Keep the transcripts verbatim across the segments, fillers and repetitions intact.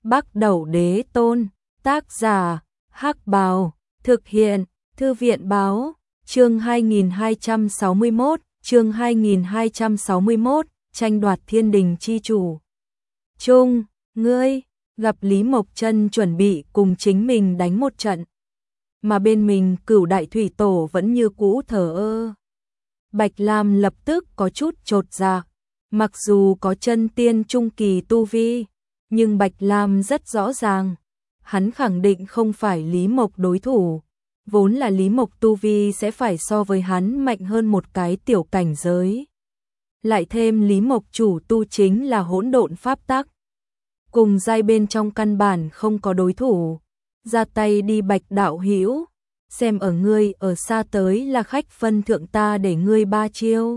Bắc Đẩu Đế Tôn, tác giả, Hắc Bào, thực hiện, Thư viện Báo, chương hai nghìn hai trăm sáu mươi mốt, chương hai nghìn hai trăm sáu mươi mốt, tranh đoạt thiên đình chi chủ. Trung, ngươi, gặp Lý Mộc Chân chuẩn bị cùng chính mình đánh một trận. Mà bên mình Cửu Đại Thủy Tổ vẫn như cũ thờ ơ. Bạch Lam lập tức có chút chột dạ, mặc dù có chân tiên trung kỳ tu vi, nhưng Bạch Lam rất rõ ràng, hắn khẳng định không phải Lý Mộc đối thủ, vốn là Lý Mộc tu vi sẽ phải so với hắn mạnh hơn một cái tiểu cảnh giới. Lại thêm Lý Mộc chủ tu chính là hỗn độn pháp tắc, cùng giai bên trong căn bản không có đối thủ. Ra tay đi Bạch đạo hữu, xem ở ngươi ở xa tới là khách phân thượng ta để ngươi ba chiêu.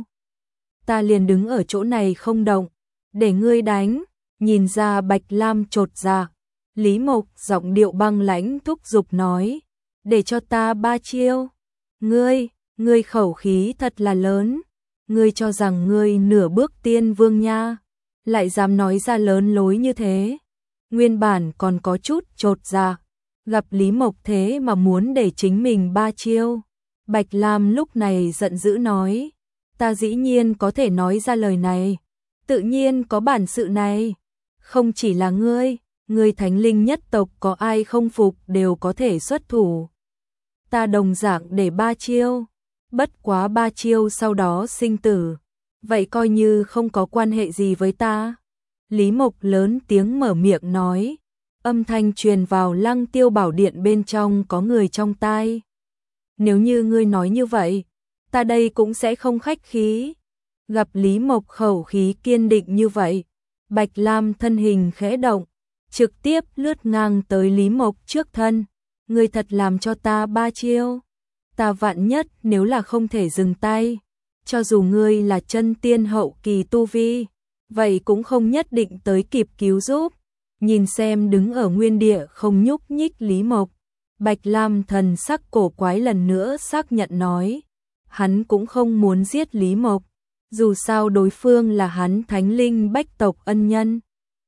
Ta liền đứng ở chỗ này không động, để ngươi đánh. Nhìn ra Bạch Lam chột dạ, Lý Mộc giọng điệu băng lãnh thúc giục nói, để cho ta ba chiêu. Ngươi, ngươi khẩu khí thật là lớn, ngươi cho rằng ngươi nửa bước tiên vương nha, lại dám nói ra lớn lối như thế. Nguyên bản còn có chút chột dạ, gặp Lý Mộc thế mà muốn để chính mình ba chiêu. Bạch Lam lúc này giận dữ nói, ta dĩ nhiên có thể nói ra lời này, tự nhiên có bản sự này. Không chỉ là ngươi, ngươi thánh linh nhất tộc có ai không phục đều có thể xuất thủ. Ta đồng dạng để ba chiêu, bất quá ba chiêu sau đó sinh tử, vậy coi như không có quan hệ gì với ta. Lý Mộc lớn tiếng mở miệng nói, âm thanh truyền vào Lăng Tiêu Bảo Điện bên trong có người trong tai. Nếu như ngươi nói như vậy, ta đây cũng sẽ không khách khí. Gặp Lý Mộc khẩu khí kiên định như vậy, Bạch Lam thân hình khẽ động, trực tiếp lướt ngang tới Lý Mộc trước thân. Ngươi thật làm cho ta ba chiêu, ta vạn nhất nếu là không thể dừng tay, cho dù ngươi là chân tiên hậu kỳ tu vi, vậy cũng không nhất định tới kịp cứu giúp. Nhìn xem đứng ở nguyên địa không nhúc nhích Lý Mộc, Bạch Lam thần sắc cổ quái lần nữa xác nhận nói, hắn cũng không muốn giết Lý Mộc, dù sao đối phương là hắn thánh linh bách tộc ân nhân.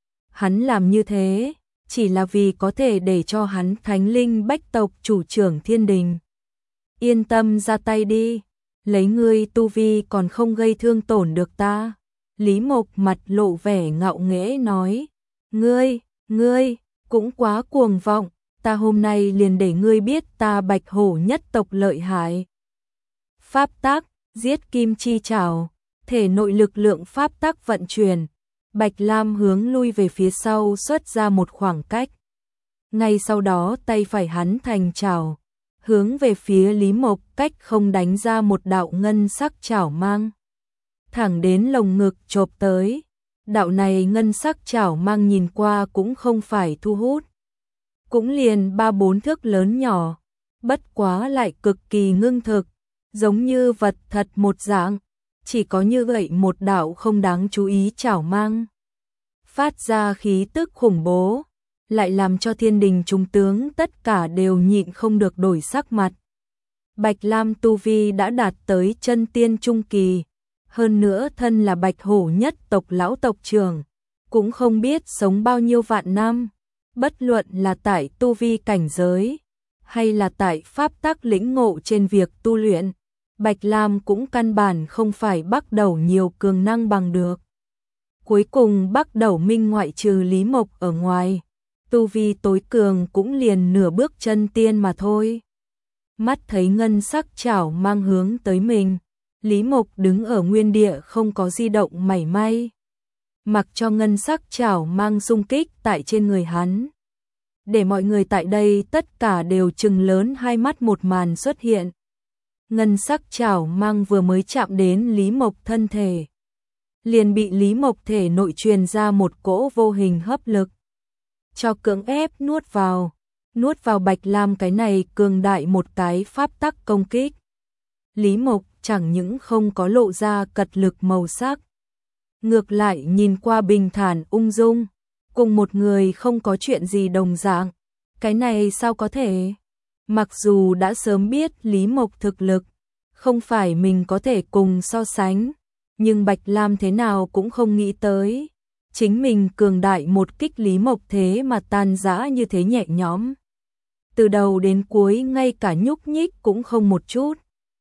Hắn làm như thế, chỉ là vì có thể để cho hắn thánh linh bách tộc chủ trưởng thiên đình. Yên tâm ra tay đi, lấy ngươi tu vi còn không gây thương tổn được ta. Lý Mộc mặt lộ vẻ ngạo nghễ nói, ngươi, ngươi, cũng quá cuồng vọng, ta hôm nay liền để ngươi biết ta Bạch Hổ nhất tộc lợi hại. Pháp tắc, giết kim chi trảo, thể nội lực lượng pháp tắc vận chuyển, Bạch Lam hướng lui về phía sau xuất ra một khoảng cách. Ngay sau đó tay phải hắn thành trảo, hướng về phía Lý Mộc cách không đánh ra một đạo ngân sắc trảo mang, thẳng đến lồng ngực chộp tới. Đạo này ngân sắc trảo mang nhìn qua cũng không phải thu hút, cũng liền ba bốn thước lớn nhỏ, bất quá lại cực kỳ ngưng thực, giống như vật thật một dạng. Chỉ có như vậy một đạo không đáng chú ý trảo mang, phát ra khí tức khủng bố, lại làm cho thiên đình trung tướng tất cả đều nhịn không được đổi sắc mặt. Bạch Lam tu vi đã đạt tới chân tiên trung kỳ, hơn nữa thân là Bạch Hổ nhất tộc lão tộc trưởng, cũng không biết sống bao nhiêu vạn năm, bất luận là tại tu vi cảnh giới, hay là tại pháp tắc lĩnh ngộ trên việc tu luyện, Bạch Lam cũng căn bản không phải Bắc Đẩu nhiều cường năng bằng được. Cuối cùng Bắc Đẩu Minh ngoại trừ Lý Mộc ở ngoài, tu vi tối cường cũng liền nửa bước chân tiên mà thôi. Mắt thấy ngân sắc chảo mang hướng tới mình, Lý Mộc đứng ở nguyên địa không có di động mảy may, mặc cho ngân sắc chảo mang xung kích tại trên người hắn. Để mọi người tại đây tất cả đều trừng lớn hai mắt một màn xuất hiện. Ngân sắc chảo mang vừa mới chạm đến Lý Mộc thân thể, liền bị Lý Mộc thể nội truyền ra một cỗ vô hình hấp lực, cho cưỡng ép nuốt vào, nuốt vào Bạch Lam cái này cường đại một cái pháp tắc công kích. Lý Mộc chẳng những không có lộ ra cật lực màu sắc, ngược lại nhìn qua bình thản ung dung, cùng một người không có chuyện gì đồng dạng. Cái này sao có thể? Mặc dù đã sớm biết Lý Mộc thực lực không phải mình có thể cùng so sánh, nhưng Bạch Lam thế nào cũng không nghĩ tới, chính mình cường đại một kích Lý Mộc thế mà tan rã như thế nhẹ nhõm. Từ đầu đến cuối ngay cả nhúc nhích cũng không một chút.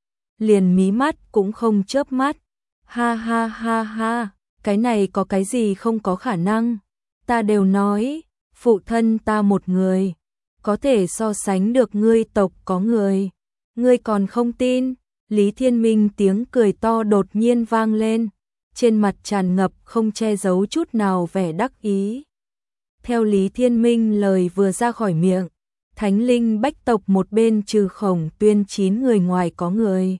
Liền mí mắt cũng không chớp mắt. Ha ha ha ha, cái này có cái gì không có khả năng. Ta đều nói, phụ thân ta một người, có thể so sánh được ngươi tộc có người. Ngươi còn không tin. Lý Thiên Minh tiếng cười to đột nhiên vang lên, trên mặt tràn ngập không che giấu chút nào vẻ đắc ý. Theo Lý Thiên Minh lời vừa ra khỏi miệng, Thánh linh bách tộc một bên trừ Khổng Tuyên chín người ngoài có người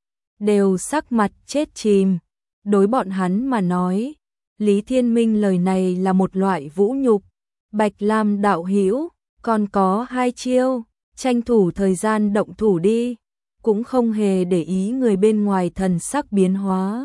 đều sắc mặt chết chìm. Đối bọn hắn mà nói, Lý Thiên Minh lời này là một loại vũ nhục. Bạch Lam đạo hữu, còn có hai chiêu, tranh thủ thời gian động thủ đi, cũng không hề để ý người bên ngoài thần sắc biến hóa.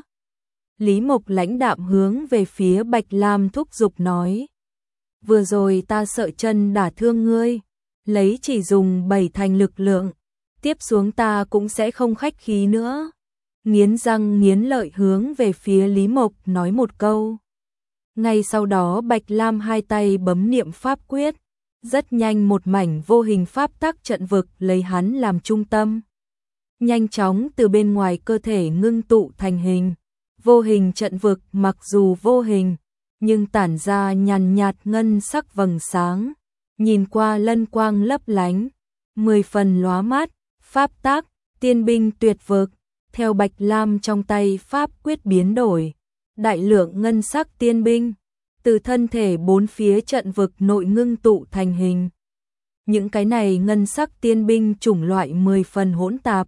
Lý Mộc lãnh đạm hướng về phía Bạch Lam thúc giục nói: vừa rồi ta sợ chân đả thương ngươi, lấy chỉ dùng bảy thành lực lượng, tiếp xuống ta cũng sẽ không khách khí nữa. Nghiến răng nghiến lợi hướng về phía Lý Mộc nói một câu. Ngay sau đó Bạch Lam hai tay bấm niệm pháp quyết, rất nhanh một mảnh vô hình pháp tắc trận vực lấy hắn làm trung tâm, nhanh chóng từ bên ngoài cơ thể ngưng tụ thành hình. Vô hình trận vực mặc dù vô hình, nhưng tản ra nhàn nhạt ngân sắc vầng sáng, nhìn qua lân quang lấp lánh, mười phần lóa mắt. Pháp tắc, tiên binh tuyệt vực, theo Bạch Lam trong tay pháp quyết biến đổi, đại lượng ngân sắc tiên binh từ thân thể bốn phía trận vực nội ngưng tụ thành hình. Những cái này ngân sắc tiên binh chủng loại mười phần hỗn tạp,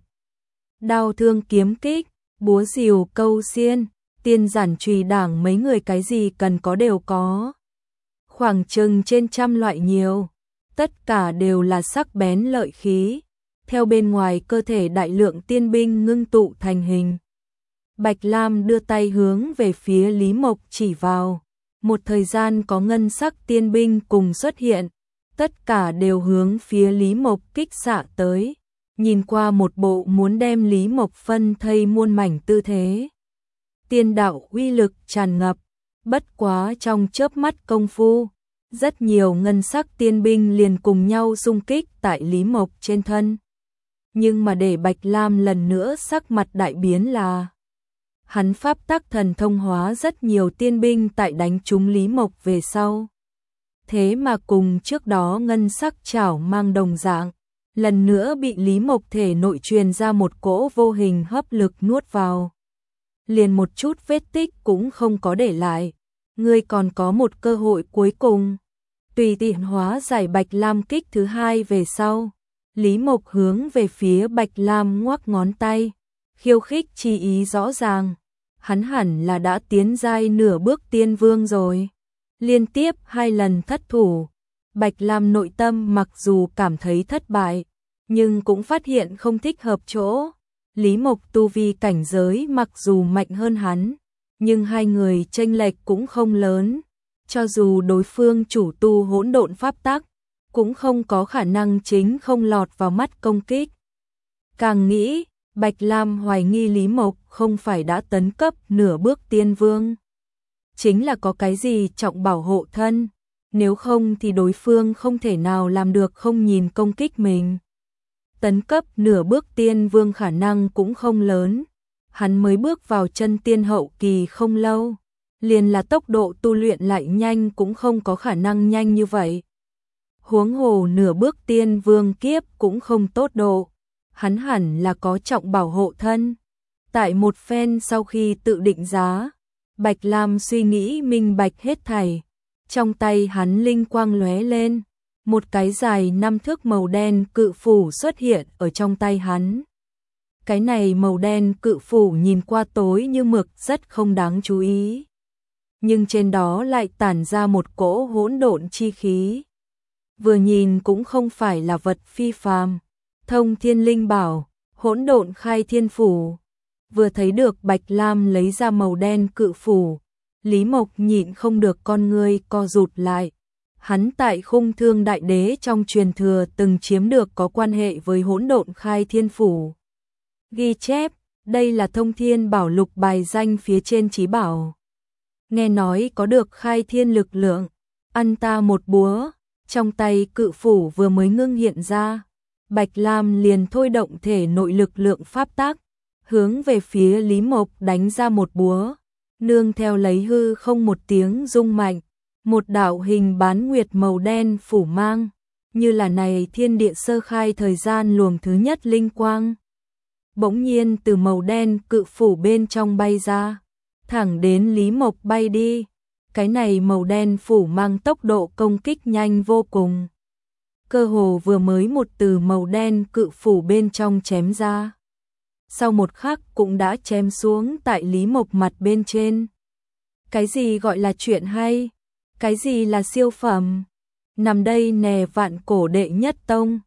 đao thương kiếm kích, búa rìu câu xiên, tiên giản chùy đảng mấy người cái gì cần có đều có. Khoảng chừng trên trăm loại nhiều, tất cả đều là sắc bén lợi khí, theo bên ngoài cơ thể đại lượng tiên binh ngưng tụ thành hình. Bạch Lam đưa tay hướng về phía Lý Mộc chỉ vào, một thời gian có ngân sắc tiên binh cùng xuất hiện, tất cả đều hướng phía Lý Mộc kích xạ tới, nhìn qua một bộ muốn đem Lý Mộc phân thây muôn mảnh tư thế. Tiên đạo uy lực tràn ngập, bất quá trong chớp mắt công phu, rất nhiều ngân sắc tiên binh liền cùng nhau xung kích tại Lý Mộc trên thân. Nhưng mà để Bạch Lam lần nữa sắc mặt đại biến là, hắn pháp tắc thần thông hóa rất nhiều tiên binh tại đánh trúng Lý Mộc về sau. Thế mà cùng trước đó ngân sắc chảo mang đồng dạng, lần nữa bị Lý Mộc thể nội truyền ra một cỗ vô hình hấp lực nuốt vào. Liền một chút vết tích cũng không có để lại. Ngươi còn có một cơ hội cuối cùng. Tùy tiện hóa giải Bạch Lam kích thứ hai về sau, Lý Mộc hướng về phía Bạch Lam ngoắc ngón tay, khiêu khích chi ý rõ ràng. Hắn hẳn là đã tiến giai nửa bước tiên vương rồi. Liên tiếp hai lần thất thủ, Bạch Lam nội tâm mặc dù cảm thấy thất bại, nhưng cũng phát hiện không thích hợp chỗ. Lý Mộc tu vi cảnh giới mặc dù mạnh hơn hắn, nhưng hai người chênh lệch cũng không lớn. Cho dù đối phương chủ tu hỗn độn pháp tắc, cũng không có khả năng chính không lọt vào mắt công kích. Càng nghĩ, Bạch Lam hoài nghi Lý Mộc không phải đã tấn cấp nửa bước tiên vương, chính là có cái gì trọng bảo hộ thân, nếu không thì đối phương không thể nào làm được không nhìn công kích mình. Tấn cấp nửa bước tiên vương khả năng cũng không lớn, hắn mới bước vào chân tiên hậu kỳ không lâu, liền là tốc độ tu luyện lại nhanh cũng không có khả năng nhanh như vậy. Huống hồ nửa bước tiên vương kiếp cũng không tốt độ, hắn hẳn là có trọng bảo hộ thân. Tại một phen sau khi tự định giá, Bạch Lam suy nghĩ minh bạch hết thảy, trong tay hắn linh quang lóe lên, một cái dài năm thước màu đen cự phủ xuất hiện ở trong tay hắn. Cái này màu đen cự phủ nhìn qua tối như mực rất không đáng chú ý, nhưng trên đó lại tản ra một cỗ hỗn độn chi khí. Vừa nhìn cũng không phải là vật phi phàm, thông thiên linh bảo, hỗn độn khai thiên phủ. Vừa thấy được Bạch Lam lấy ra màu đen cự phủ, Lý Mộc nhịn không được con ngươi co rụt lại. Hắn tại Khung Thương Đại Đế trong truyền thừa từng chiếm được có quan hệ với hỗn độn khai thiên phủ. Ghi chép, đây là thông thiên bảo lục bài danh phía trên chí bảo. nghe nói có được khai thiên lực lượng, ăn ta một búa, trong tay cự phủ vừa mới ngưng hiện ra, Bạch Lam liền thôi động thể nội lực lượng pháp tác, hướng về phía Lý Mộc đánh ra một búa, nương theo lấy hư không một tiếng rung mạnh, một đạo hình bán nguyệt màu đen phủ mang, như là này thiên địa sơ khai thời gian luồng thứ nhất linh quang. Bỗng nhiên từ màu đen cự phủ bên trong bay ra, thẳng đến Lý Mộc bay đi. Cái này màu đen phủ mang tốc độ công kích nhanh vô cùng. Cơ hồ vừa mới một từ màu đen cự phủ bên trong chém ra. Sau một khắc cũng đã chém xuống tại Lý Mộc mặt bên trên. Cái gì gọi là chuyện hay? Cái gì là siêu phẩm? Nằm đây nè vạn cổ đệ nhất tông.